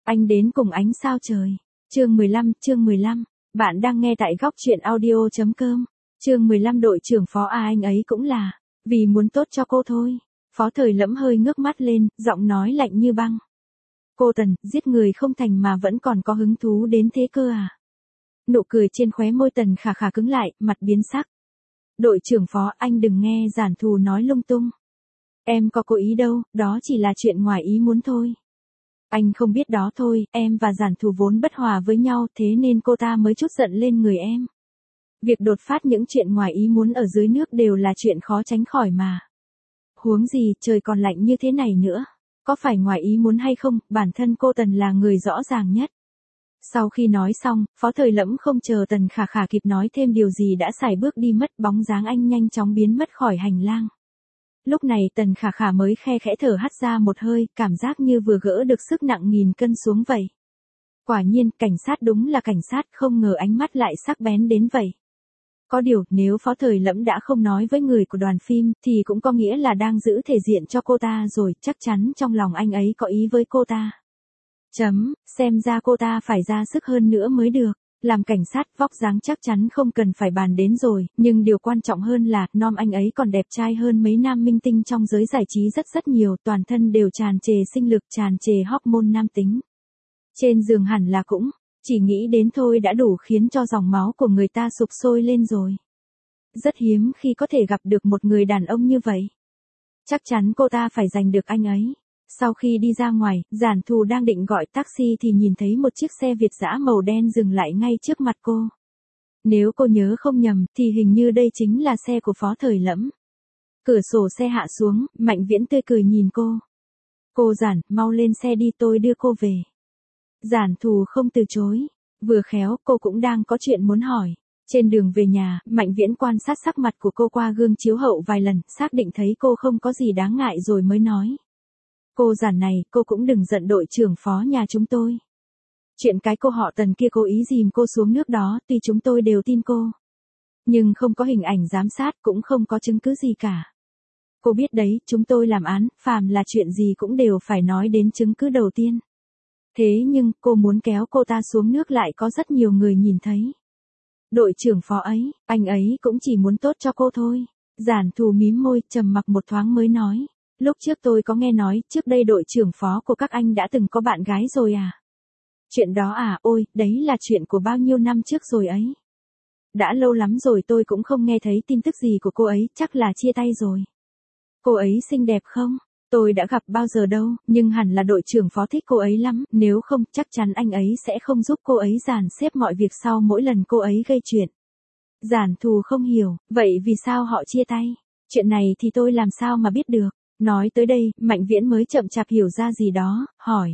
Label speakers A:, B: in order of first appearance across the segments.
A: Anh đến cùng ánh sao trời. Chương 15. Bạn đang nghe tại góc truyện audio.com. Chương 15 đội trưởng Phó anh ấy cũng là vì muốn tốt cho cô thôi. Phó Thời Lẫm hơi ngước mắt lên, giọng nói lạnh như băng. Cô Tần, giết người không thành mà vẫn còn có hứng thú đến thế cơ à? Nụ cười trên khóe môi Tần Khả Khả cứng lại, mặt biến sắc. Đội trưởng Phó, anh đừng nghe Giản Thù nói lung tung. Em có cố ý đâu, đó chỉ là chuyện ngoài ý muốn thôi. Anh không biết đó thôi, em và Giản Thù vốn bất hòa với nhau, thế nên cô ta mới chút giận lên người em. Việc đột phát những chuyện ngoài ý muốn ở dưới nước đều là chuyện khó tránh khỏi mà. Huống gì, trời còn lạnh như thế này nữa. Có phải ngoài ý muốn hay không, bản thân cô Tần là người rõ ràng nhất. Sau khi nói xong, Phó Thời Lẫm không chờ Tần Khả Khả kịp nói thêm điều gì đã sải bước đi mất, bóng dáng anh nhanh chóng biến mất khỏi hành lang. Lúc này Tần Khả Khả mới khe khẽ thở hắt ra một hơi, cảm giác như vừa gỡ được sức nặng nghìn cân xuống vậy. Quả nhiên, cảnh sát đúng là cảnh sát, không ngờ ánh mắt lại sắc bén đến vậy. Có điều, nếu Phó Thời Lẫm đã không nói với người của đoàn phim, thì cũng có nghĩa là đang giữ thể diện cho cô ta rồi, chắc chắn trong lòng anh ấy có ý với cô ta. Xem ra cô ta phải ra sức hơn nữa mới được. Làm cảnh sát, vóc dáng chắc chắn không cần phải bàn đến rồi, nhưng điều quan trọng hơn là, nom anh ấy còn đẹp trai hơn mấy nam minh tinh trong giới giải trí rất nhiều, toàn thân đều tràn trề sinh lực, tràn trề hormone nam tính. Trên giường hẳn là cũng, chỉ nghĩ đến thôi đã đủ khiến cho dòng máu của người ta sục sôi lên rồi. Rất hiếm khi có thể gặp được một người đàn ông như vậy. Chắc chắn cô ta phải giành được anh ấy. Sau khi đi ra ngoài, Giản Thù đang định gọi taxi thì nhìn thấy một chiếc xe Việt dã màu đen dừng lại ngay trước mặt cô. Nếu cô nhớ không nhầm, thì hình như đây chính là xe của Phó Thời Lẫm. Cửa sổ xe hạ xuống, Mạnh Viễn tươi cười nhìn cô. Cô Giản, mau lên xe đi, tôi đưa cô về. Giản Thù không từ chối. Vừa khéo, cô cũng đang có chuyện muốn hỏi. Trên đường về nhà, Mạnh Viễn quan sát sắc mặt của cô qua gương chiếu hậu vài lần, xác định thấy cô không có gì đáng ngại rồi mới nói. Cô Giản này, cô cũng đừng giận đội trưởng Phó nhà chúng tôi. Chuyện cái cô họ Tần kia cố ý dìm cô xuống nước đó, tuy chúng tôi đều tin cô. Nhưng không có hình ảnh giám sát, cũng không có chứng cứ gì cả. Cô biết đấy, chúng tôi làm án, phàm là chuyện gì cũng đều phải nói đến chứng cứ đầu tiên. Thế nhưng, cô muốn kéo cô ta xuống nước lại có rất nhiều người nhìn thấy. Đội trưởng Phó ấy, anh ấy cũng chỉ muốn tốt cho cô thôi. Giản Thù mím môi, trầm mặc một thoáng mới nói. Lúc trước tôi có nghe nói, trước đây đội trưởng Phó của các anh đã từng có bạn gái rồi à? Chuyện đó à, ôi, đấy là chuyện của bao nhiêu năm trước rồi ấy. Đã lâu lắm rồi tôi cũng không nghe thấy tin tức gì của cô ấy, chắc là chia tay rồi. Cô ấy xinh đẹp không? Tôi đã gặp bao giờ đâu, nhưng hẳn là đội trưởng Phó thích cô ấy lắm, nếu không, chắc chắn anh ấy sẽ không giúp cô ấy dàn xếp mọi việc sau mỗi lần cô ấy gây chuyện. Giản Thù không hiểu, vậy vì sao họ chia tay? Chuyện này thì tôi làm sao mà biết được? Nói tới đây, Mạnh Viễn mới chậm chạp hiểu ra gì đó, hỏi.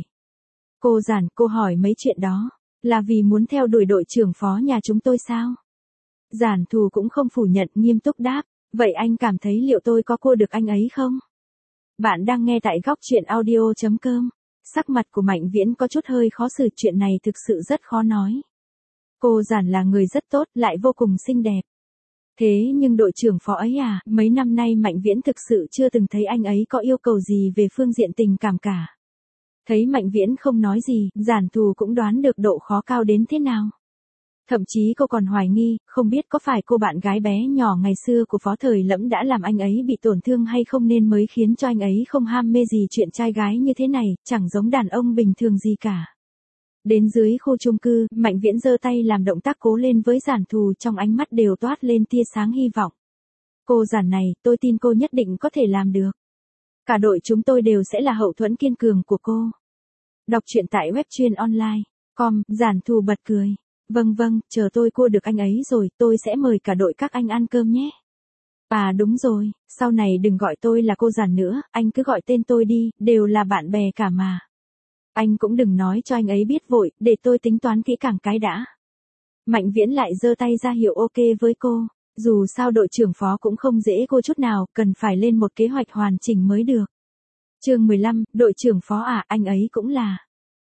A: Cô Giản, cô hỏi mấy chuyện đó, là vì muốn theo đuổi đội trưởng Phó nhà chúng tôi sao? Giản Thù cũng không phủ nhận, nghiêm túc đáp, vậy anh cảm thấy liệu tôi có cua được anh ấy không? Bạn đang nghe tại góc truyện audio.com. Sắc mặt của Mạnh Viễn có chút hơi khó xử, chuyện này thực sự rất khó nói. Cô Giản là người rất tốt, lại vô cùng xinh đẹp. Thế nhưng đội trưởng Phó ấy à, mấy năm nay Mạnh Viễn thực sự chưa từng thấy anh ấy có yêu cầu gì về phương diện tình cảm cả. Thấy Mạnh Viễn không nói gì, Giản Thù cũng đoán được độ khó cao đến thế nào. Thậm chí cô còn hoài nghi, không biết có phải cô bạn gái bé nhỏ ngày xưa của Phó Thời Lẫm đã làm anh ấy bị tổn thương hay không nên mới khiến cho anh ấy không ham mê gì chuyện trai gái như thế này, chẳng giống đàn ông bình thường gì cả. Đến dưới khu chung cư, Mạnh Viễn giơ tay làm động tác cố lên với Giản Thù, trong ánh mắt đều toát lên tia sáng hy vọng. Cô Giản này, tôi tin cô nhất định có thể làm được. Cả đội chúng tôi đều sẽ là hậu thuẫn kiên cường của cô. Đọc truyện tại webtruyện online.com, Giản Thù bật cười. Vâng, chờ tôi cua được anh ấy rồi, tôi sẽ mời cả đội các anh ăn cơm nhé. À đúng rồi, sau này đừng gọi tôi là cô Giản nữa, anh cứ gọi tên tôi đi, đều là bạn bè cả mà. Anh cũng đừng nói cho anh ấy biết vội, để tôi tính toán kỹ càng cái đã. Mạnh Viễn lại giơ tay ra hiệu ok với cô, dù sao đội trưởng Phó cũng không dễ cô chút nào, cần phải lên một kế hoạch hoàn chỉnh mới được. Chương 15, đội trưởng Phó à, anh ấy cũng là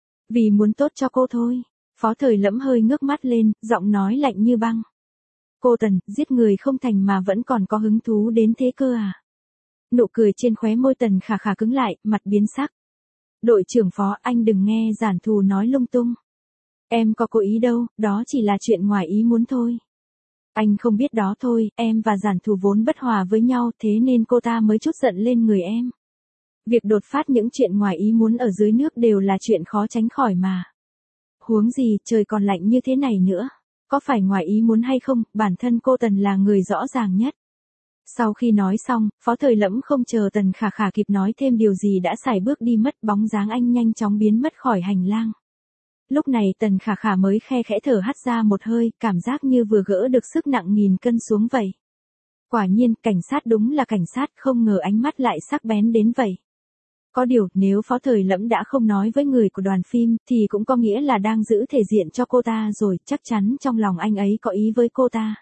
A: vì muốn tốt cho cô thôi. Phó Thời Lẫm hơi ngước mắt lên, giọng nói lạnh như băng. Cô Tần, giết người không thành mà vẫn còn có hứng thú đến thế cơ à? Nụ cười trên khóe môi Tần Khả Khả cứng lại, mặt biến sắc. Đội trưởng Phó, anh đừng nghe Giản Thù nói lung tung. Em có cố ý đâu, đó chỉ là chuyện ngoài ý muốn thôi. Anh không biết đó thôi, em và Giản Thù vốn bất hòa với nhau, thế nên cô ta mới trút giận lên người em. Việc đột phát những chuyện ngoài ý muốn ở dưới nước đều là chuyện khó tránh khỏi mà. Huống gì, trời còn lạnh như thế này nữa. Có phải ngoài ý muốn hay không, bản thân cô Tần là người rõ ràng nhất. Sau khi nói xong, Phó Thời Lẫm không chờ Tần Khả Khả kịp nói thêm điều gì đã sải bước đi mất, bóng dáng anh nhanh chóng biến mất khỏi hành lang. Lúc này Tần Khả Khả mới khe khẽ thở hắt ra một hơi, cảm giác như vừa gỡ được sức nặng 1000 cân xuống vậy. Quả nhiên, cảnh sát đúng là cảnh sát, không ngờ ánh mắt lại sắc bén đến vậy. Có điều, nếu Phó Thời Lẫm đã không nói với người của đoàn phim, thì cũng có nghĩa là đang giữ thể diện cho cô ta rồi, chắc chắn trong lòng anh ấy có ý với cô ta.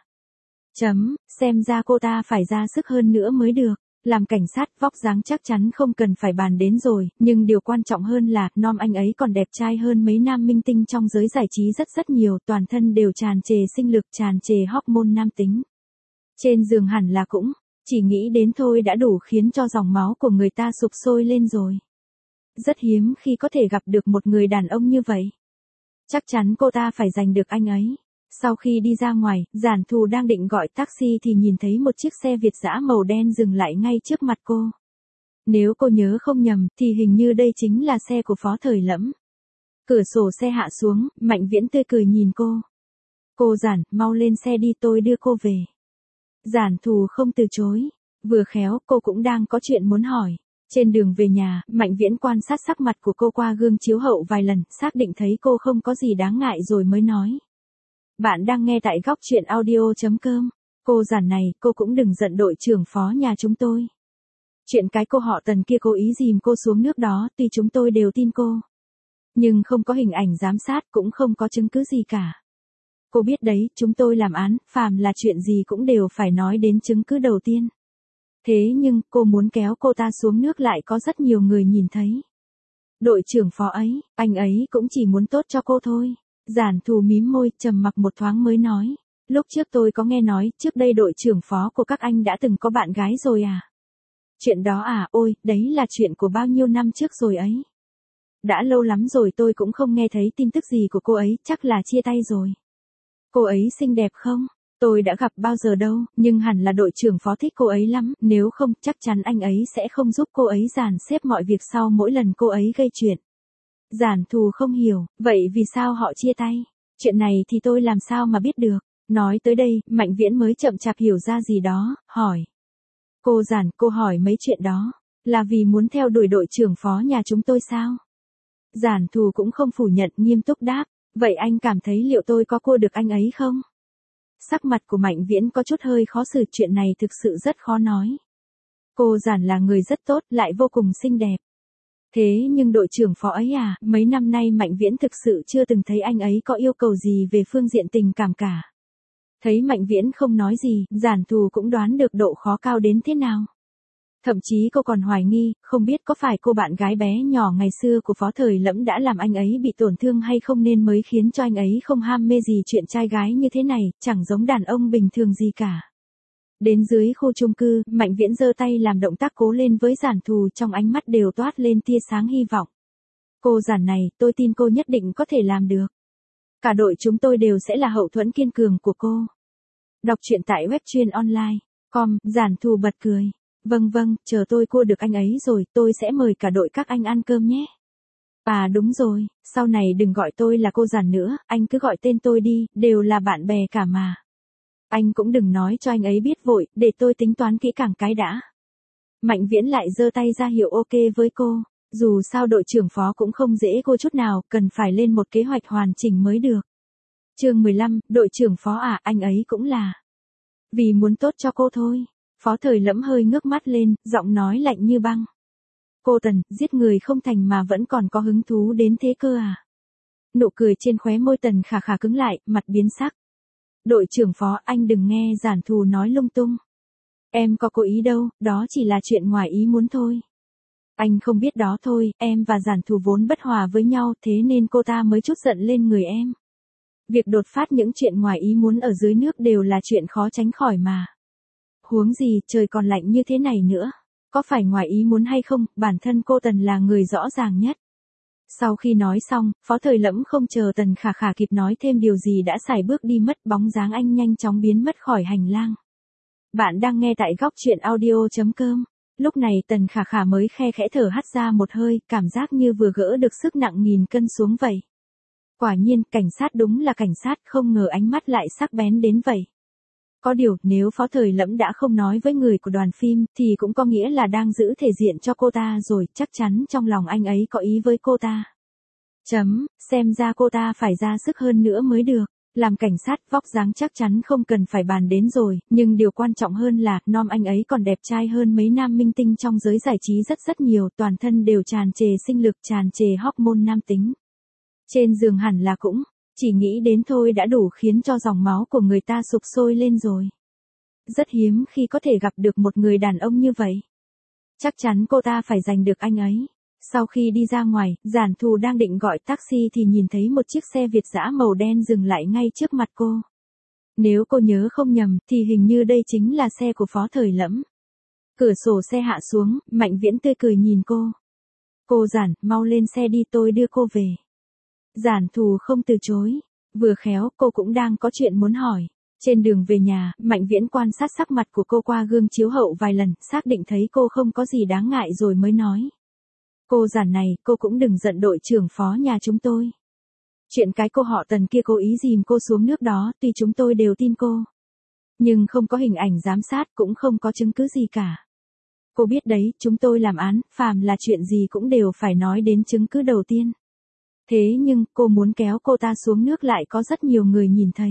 A: Xem ra cô ta phải ra sức hơn nữa mới được. Làm cảnh sát, vóc dáng chắc chắn không cần phải bàn đến rồi, nhưng điều quan trọng hơn là, anh ấy còn đẹp trai hơn mấy nam minh tinh trong giới giải trí rất nhiều, toàn thân đều tràn trề sinh lực, tràn trề hormone nam tính. Trên giường hẳn là cũng, chỉ nghĩ đến thôi đã đủ khiến cho dòng máu của người ta sục sôi lên rồi. Rất hiếm khi có thể gặp được một người đàn ông như vậy. Chắc chắn cô ta phải giành được anh ấy. Sau khi đi ra ngoài, Giản Thù đang định gọi taxi thì nhìn thấy một chiếc xe Việt dã màu đen dừng lại ngay trước mặt cô. Nếu cô nhớ không nhầm, thì hình như đây chính là xe của Phó Thời Lẫm. Cửa sổ xe hạ xuống, Mạnh Viễn tươi cười nhìn cô. Cô Giản, mau lên xe đi, tôi đưa cô về. Giản Thù không từ chối. Vừa khéo, cô cũng đang có chuyện muốn hỏi. Trên đường về nhà, Mạnh Viễn quan sát sắc mặt của cô qua gương chiếu hậu vài lần, xác định thấy cô không có gì đáng ngại rồi mới nói. Bạn đang nghe tại góc truyện audio.com. Cô Giản này, cô cũng đừng giận đội trưởng Phó nhà chúng tôi. Chuyện cái cô họ Tần kia cố ý dìm cô xuống nước đó, tuy chúng tôi đều tin cô. Nhưng không có hình ảnh giám sát, cũng không có chứng cứ gì cả. Cô biết đấy, chúng tôi làm án, phàm là chuyện gì cũng đều phải nói đến chứng cứ đầu tiên. Thế nhưng, cô muốn kéo cô ta xuống nước lại có rất nhiều người nhìn thấy. Đội trưởng Phó ấy, anh ấy cũng chỉ muốn tốt cho cô thôi. Giản Thù mím môi, trầm mặc một thoáng mới nói. Lúc trước tôi có nghe nói, trước đây đội trưởng Phó của các anh đã từng có bạn gái rồi à? Chuyện đó à, ôi, đấy là chuyện của bao nhiêu năm trước rồi ấy. Đã lâu lắm rồi tôi cũng không nghe thấy tin tức gì của cô ấy, chắc là chia tay rồi. Cô ấy xinh đẹp không? Tôi đã gặp bao giờ đâu, nhưng hẳn là đội trưởng Phó thích cô ấy lắm, nếu không, chắc chắn anh ấy sẽ không giúp cô ấy dàn xếp mọi việc sau mỗi lần cô ấy gây chuyện. Giản Thù không hiểu, vậy vì sao họ chia tay? Chuyện này thì tôi làm sao mà biết được? Nói tới đây, Mạnh Viễn mới chậm chạp hiểu ra gì đó, hỏi. Cô Giản, cô hỏi mấy chuyện đó, là vì muốn theo đuổi đội trưởng Phó nhà chúng tôi sao? Giản Thù cũng không phủ nhận, nghiêm túc đáp, vậy anh cảm thấy liệu tôi có cua được anh ấy không? Sắc mặt của Mạnh Viễn có chút hơi khó xử, chuyện này thực sự rất khó nói. Cô Giản là người rất tốt, lại vô cùng xinh đẹp. Thế nhưng đội trưởng Phó ấy à, mấy năm nay Mạnh Viễn thực sự chưa từng thấy anh ấy có yêu cầu gì về phương diện tình cảm cả. Thấy Mạnh Viễn không nói gì, Giản Thù cũng đoán được độ khó cao đến thế nào. Thậm chí cô còn hoài nghi, không biết có phải cô bạn gái bé nhỏ ngày xưa của Phó Thời Lẫm đã làm anh ấy bị tổn thương hay không nên mới khiến cho anh ấy không ham mê gì chuyện trai gái như thế này, chẳng giống đàn ông bình thường gì cả. Đến dưới khu chung cư, Mạnh Viễn giơ tay làm động tác cố lên với Giản Thù, trong ánh mắt đều toát lên tia sáng hy vọng. Cô Giản này, tôi tin cô nhất định có thể làm được. Cả đội chúng tôi đều sẽ là hậu thuẫn kiên cường của cô. Đọc truyện tại web online.com, Giản Thù bật cười. Vâng, chờ tôi cua được anh ấy rồi, tôi sẽ mời cả đội các anh ăn cơm nhé. À đúng rồi, sau này đừng gọi tôi là cô Giản nữa, anh cứ gọi tên tôi đi, đều là bạn bè cả mà. Anh cũng đừng nói cho anh ấy biết vội, để tôi tính toán kỹ càng cái đã. Mạnh Viễn lại giơ tay ra hiệu ok với cô, dù sao đội trưởng Phó cũng không dễ cô chút nào, cần phải lên một kế hoạch hoàn chỉnh mới được. Chương 15, đội trưởng Phó à, anh ấy cũng là vì muốn tốt cho cô thôi. Phó Thời Lẫm hơi ngước mắt lên, giọng nói lạnh như băng. Cô Tần, giết người không thành mà vẫn còn có hứng thú đến thế cơ à? Nụ cười trên khóe môi Tần Khả Khả cứng lại, mặt biến sắc. Đội trưởng Phó, anh đừng nghe Giản Thù nói lung tung. Em có cố ý đâu, đó chỉ là chuyện ngoài ý muốn thôi. Anh không biết đó thôi, em và Giản Thù vốn bất hòa với nhau, thế nên cô ta mới trút giận lên người em. Việc đột phát những chuyện ngoài ý muốn ở dưới nước đều là chuyện khó tránh khỏi mà. Huống gì, trời còn lạnh như thế này nữa. Có phải ngoài ý muốn hay không, bản thân cô Tần là người rõ ràng nhất. Sau khi nói xong, Phó Thời Lẫm không chờ Tần Khả Khả kịp nói thêm điều gì đã sải bước đi mất, bóng dáng anh nhanh chóng biến mất khỏi hành lang. Bạn đang nghe tại góc chuyện audio.com. Lúc này Tần Khả Khả mới khe khẽ thở hắt ra một hơi, cảm giác như vừa gỡ được sức nặng nghìn cân xuống vậy. Quả nhiên, cảnh sát đúng là cảnh sát, không ngờ ánh mắt lại sắc bén đến vậy. Có điều, nếu Phó Thời Lẫm đã không nói với người của đoàn phim, thì cũng có nghĩa là đang giữ thể diện cho cô ta rồi, chắc chắn trong lòng anh ấy có ý với cô ta. Xem ra cô ta phải ra sức hơn nữa mới được. Làm cảnh sát, vóc dáng chắc chắn không cần phải bàn đến rồi, nhưng điều quan trọng hơn là, nom anh ấy còn đẹp trai hơn mấy nam minh tinh trong giới giải trí rất nhiều, toàn thân đều tràn trề sinh lực, tràn trề hormone nam tính. Trên giường hẳn là cũng, chỉ nghĩ đến thôi đã đủ khiến cho dòng máu của người ta sục sôi lên rồi. Rất hiếm khi có thể gặp được một người đàn ông như vậy. Chắc chắn cô ta phải giành được anh ấy. Sau khi đi ra ngoài, Giản Thù đang định gọi taxi thì nhìn thấy một chiếc xe Việt dã màu đen dừng lại ngay trước mặt cô. Nếu cô nhớ không nhầm, thì hình như đây chính là xe của Phó Thời Lẫm. Cửa sổ xe hạ xuống, Mạnh Viễn tươi cười nhìn cô. Cô Giản, mau lên xe đi, tôi đưa cô về. Giản Thù không từ chối. Vừa khéo, cô cũng đang có chuyện muốn hỏi. Trên đường về nhà, Mạnh Viễn quan sát sắc mặt của cô qua gương chiếu hậu vài lần, xác định thấy cô không có gì đáng ngại rồi mới nói. Cô Giản này, cô cũng đừng giận đội trưởng phó nhà chúng tôi. Chuyện cái cô họ Tần kia cố ý dìm cô xuống nước đó, tuy chúng tôi đều tin cô. Nhưng không có hình ảnh giám sát, cũng không có chứng cứ gì cả. Cô biết đấy, chúng tôi làm án, phàm là chuyện gì cũng đều phải nói đến chứng cứ đầu tiên. Thế nhưng, cô muốn kéo cô ta xuống nước lại có rất nhiều người nhìn thấy.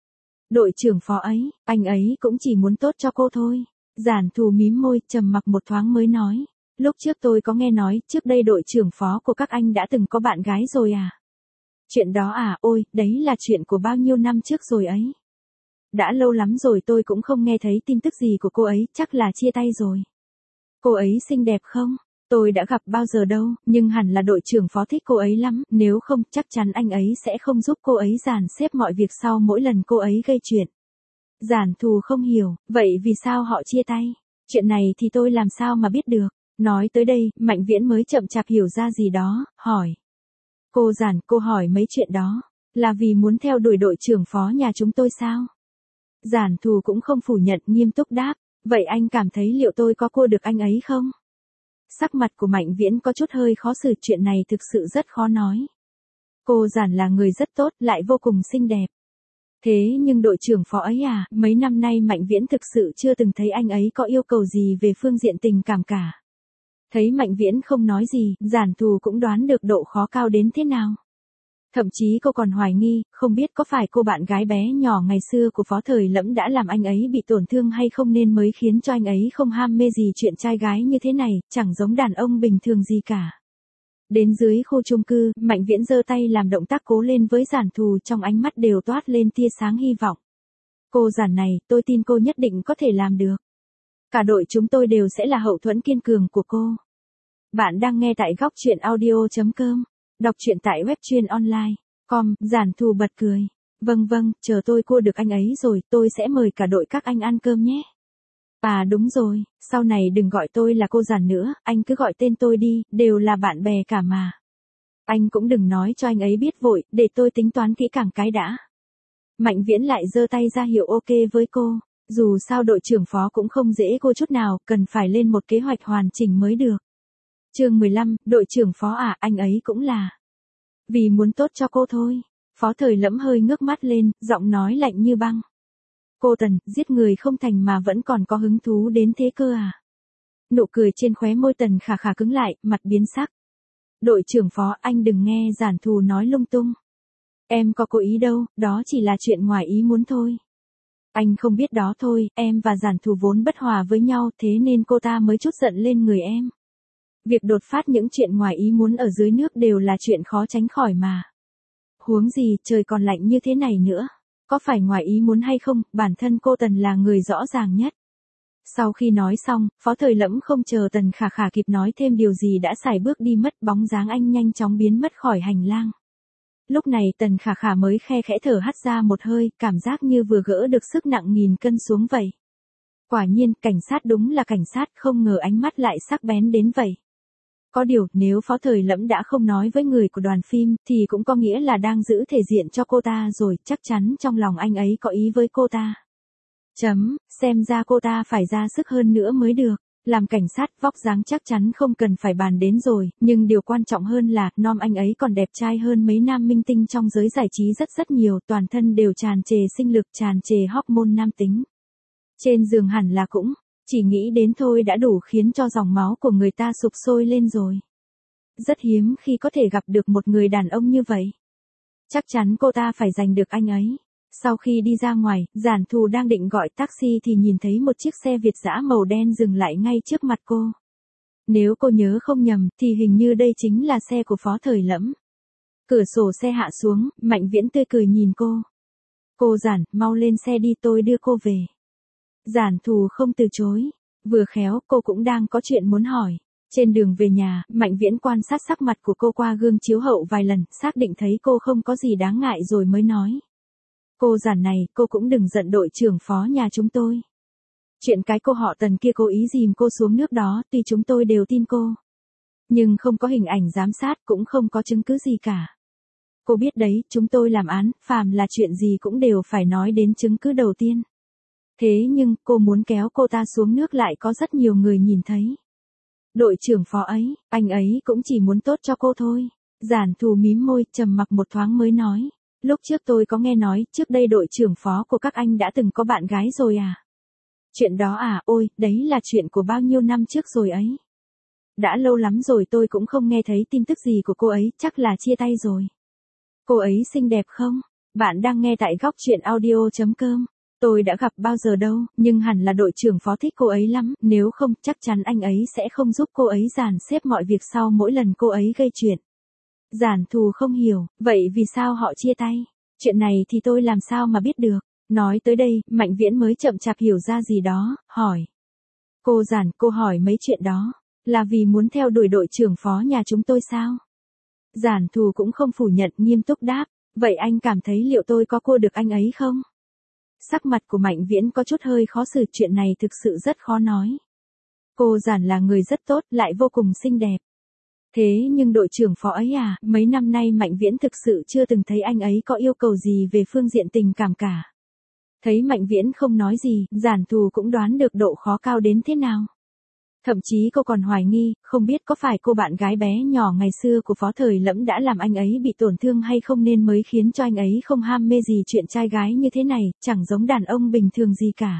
A: Đội trưởng phó ấy, anh ấy cũng chỉ muốn tốt cho cô thôi. Giản Thù mím môi, trầm mặc một thoáng mới nói. Lúc trước tôi có nghe nói, trước đây đội trưởng phó của các anh đã từng có bạn gái rồi à? Chuyện đó à, ôi, đấy là chuyện của bao nhiêu năm trước rồi ấy. Đã lâu lắm rồi tôi cũng không nghe thấy tin tức gì của cô ấy, chắc là chia tay rồi. Cô ấy xinh đẹp không? Tôi đã gặp bao giờ đâu, nhưng hẳn là đội trưởng phó thích cô ấy lắm, nếu không, chắc chắn anh ấy sẽ không giúp cô ấy dàn xếp mọi việc sau mỗi lần cô ấy gây chuyện. Giản Thù không hiểu, vậy vì sao họ chia tay? Chuyện này thì tôi làm sao mà biết được? Nói tới đây, Mạnh Viễn mới chậm chạp hiểu ra gì đó, hỏi. Cô Giản, cô hỏi mấy chuyện đó, là vì muốn theo đuổi đội trưởng phó nhà chúng tôi sao? Giản Thù cũng không phủ nhận, nghiêm túc đáp, vậy anh cảm thấy liệu tôi có cua được anh ấy không? Sắc mặt của Mạnh Viễn có chút hơi khó xử, chuyện này thực sự rất khó nói. Cô Giản là người rất tốt, lại vô cùng xinh đẹp. Thế nhưng đội trưởng phó ấy à, mấy năm nay Mạnh Viễn thực sự chưa từng thấy anh ấy có yêu cầu gì về phương diện tình cảm cả. Thấy Mạnh Viễn không nói gì, Giản Thù cũng đoán được độ khó cao đến thế nào. Thậm chí cô còn hoài nghi, không biết có phải cô bạn gái bé nhỏ ngày xưa của Phó Thời Lẫm đã làm anh ấy bị tổn thương hay không nên mới khiến cho anh ấy không ham mê gì chuyện trai gái như thế này, chẳng giống đàn ông bình thường gì cả. Đến dưới khu chung cư, Mạnh Viễn giơ tay làm động tác cố lên với Giản Thù, trong ánh mắt đều toát lên tia sáng hy vọng. Cô Giản này, tôi tin cô nhất định có thể làm được. Cả đội chúng tôi đều sẽ là hậu thuẫn kiên cường của cô. Bạn đang nghe tại góc chuyện audio.com. Đọc truyện tại web chuyên online.com. Giản Thù bật cười. Vâng, chờ tôi cua được anh ấy rồi, tôi sẽ mời cả đội các anh ăn cơm nhé. À đúng rồi, sau này đừng gọi tôi là cô Giản nữa, anh cứ gọi tên tôi đi, đều là bạn bè cả mà. Anh cũng đừng nói cho anh ấy biết vội, để tôi tính toán kỹ càng cái đã. Mạnh Viễn lại giơ tay ra hiệu ok với cô. Dù sao đội trưởng phó cũng không dễ cô chút nào, cần phải lên một kế hoạch hoàn chỉnh mới được. Chương 15, đội trưởng phó à, anh ấy cũng là. Vì muốn tốt cho cô thôi. Phó Thời Lẫm hơi ngước mắt lên, giọng nói lạnh như băng. Cô Tần, giết người không thành mà vẫn còn có hứng thú đến thế cơ à? Nụ cười trên khóe môi Tần Khả Khả cứng lại, mặt biến sắc. Đội trưởng phó, anh đừng nghe Giản Thù nói lung tung. Em có cố ý đâu, đó chỉ là chuyện ngoài ý muốn thôi. Anh không biết đó thôi, em và Giản Thù vốn bất hòa với nhau, thế nên cô ta mới chút giận lên người em. Việc đột phát những chuyện ngoài ý muốn ở dưới nước đều là chuyện khó tránh khỏi mà. Huống gì, trời còn lạnh như thế này nữa. Có phải ngoài ý muốn hay không, bản thân cô Tần là người rõ ràng nhất. Sau khi nói xong, Phó Thời Lẫm không chờ Tần Khả Khả kịp nói thêm điều gì đã sải bước đi mất, bóng dáng anh nhanh chóng biến mất khỏi hành lang. Lúc này Tần Khả Khả mới khe khẽ thở hắt ra một hơi, cảm giác như vừa gỡ được sức nặng nghìn cân xuống vậy. Quả nhiên, cảnh sát đúng là cảnh sát, không ngờ ánh mắt lại sắc bén đến vậy. Có điều, nếu Phó Thời Lẫm đã không nói với người của đoàn phim, thì cũng có nghĩa là đang giữ thể diện cho cô ta rồi, chắc chắn trong lòng anh ấy có ý với cô ta. Xem ra cô ta phải ra sức hơn nữa mới được. Làm cảnh sát, vóc dáng chắc chắn không cần phải bàn đến rồi, nhưng điều quan trọng hơn là, nom anh ấy còn đẹp trai hơn mấy nam minh tinh trong giới giải trí rất nhiều, toàn thân đều tràn trề sinh lực, tràn trề hormone nam tính. Trên giường hẳn là cũng, chỉ nghĩ đến thôi đã đủ khiến cho dòng máu của người ta sục sôi lên rồi. Rất hiếm khi có thể gặp được một người đàn ông như vậy. Chắc chắn cô ta phải giành được anh ấy. Sau khi đi ra ngoài, Giản Thù đang định gọi taxi thì nhìn thấy một chiếc xe Việt dã màu đen dừng lại ngay trước mặt cô. Nếu cô nhớ không nhầm, thì hình như đây chính là xe của Phó Thời Lẫm. Cửa sổ xe hạ xuống, Mạnh Viễn tươi cười nhìn cô. Cô Giản, mau lên xe đi, tôi đưa cô về. Giản Thù không từ chối. Vừa khéo, cô cũng đang có chuyện muốn hỏi. Trên đường về nhà, Mạnh Viễn quan sát sắc mặt của cô qua gương chiếu hậu vài lần, xác định thấy cô không có gì đáng ngại rồi mới nói. Cô Giản này, cô cũng đừng giận đội trưởng phó nhà chúng tôi. Chuyện cái cô họ Tần kia cố ý dìm cô xuống nước đó, tuy chúng tôi đều tin cô. Nhưng không có hình ảnh giám sát, cũng không có chứng cứ gì cả. Cô biết đấy, chúng tôi làm án, phàm là chuyện gì cũng đều phải nói đến chứng cứ đầu tiên. Thế nhưng, cô muốn kéo cô ta xuống nước lại có rất nhiều người nhìn thấy. Đội trưởng phó ấy, anh ấy cũng chỉ muốn tốt cho cô thôi. Giản Thù mím môi, trầm mặc một thoáng mới nói. Lúc trước tôi có nghe nói, trước đây đội trưởng phó của các anh đã từng có bạn gái rồi à? Chuyện đó à, ôi, đấy là chuyện của bao nhiêu năm trước rồi ấy. Đã lâu lắm rồi tôi cũng không nghe thấy tin tức gì của cô ấy, chắc là chia tay rồi. Cô ấy xinh đẹp không? Bạn đang nghe tại góc truyện audio.com. Tôi đã gặp bao giờ đâu, nhưng hẳn là đội trưởng phó thích cô ấy lắm, nếu không, chắc chắn anh ấy sẽ không giúp cô ấy dàn xếp mọi việc sau mỗi lần cô ấy gây chuyện. Giản Thù không hiểu, vậy vì sao họ chia tay? Chuyện này thì tôi làm sao mà biết được? Nói tới đây, Mạnh Viễn mới chậm chạp hiểu ra gì đó, hỏi. Cô Giản, cô hỏi mấy chuyện đó, là vì muốn theo đuổi đội trưởng phó nhà chúng tôi sao? Giản Thù cũng không phủ nhận, nghiêm túc đáp, vậy anh cảm thấy liệu tôi có cua được anh ấy không? Sắc mặt của Mạnh Viễn có chút hơi khó xử, chuyện này thực sự rất khó nói. Cô Giản là người rất tốt, lại vô cùng xinh đẹp. Thế nhưng đội trưởng phó ấy à, mấy năm nay Mạnh Viễn thực sự chưa từng thấy anh ấy có yêu cầu gì về phương diện tình cảm cả. Thấy Mạnh Viễn không nói gì, Giản Thù cũng đoán được độ khó cao đến thế nào. Thậm chí cô còn hoài nghi, không biết có phải cô bạn gái bé nhỏ ngày xưa của Phó Thời Lẫm đã làm anh ấy bị tổn thương hay không nên mới khiến cho anh ấy không ham mê gì chuyện trai gái như thế này, chẳng giống đàn ông bình thường gì cả.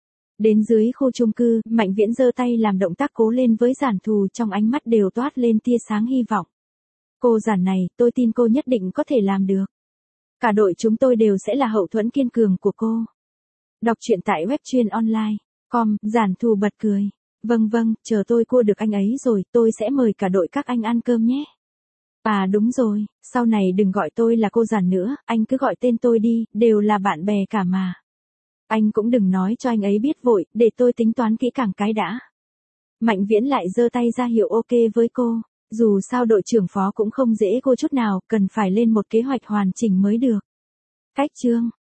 A: Đến dưới khu chung cư, Mạnh Viễn giơ tay làm động tác cố lên với Giản Thù, trong ánh mắt đều toát lên tia sáng hy vọng. Cô Giản này, tôi tin cô nhất định có thể làm được. Cả đội chúng tôi đều sẽ là hậu thuẫn kiên cường của cô. Đọc truyện tại webtruyện online.com, Giản Thù bật cười. Vâng, chờ tôi cua được anh ấy rồi, tôi sẽ mời cả đội các anh ăn cơm nhé. À đúng rồi, sau này đừng gọi tôi là cô Giản nữa, anh cứ gọi tên tôi đi, đều là bạn bè cả mà. Anh cũng đừng nói cho anh ấy biết vội, để tôi tính toán kỹ càng cái đã. Mạnh Viễn lại giơ tay ra hiệu ok với cô, dù sao đội trưởng phó cũng không dễ cô chút nào, cần phải lên một kế hoạch hoàn chỉnh mới được. Cách chương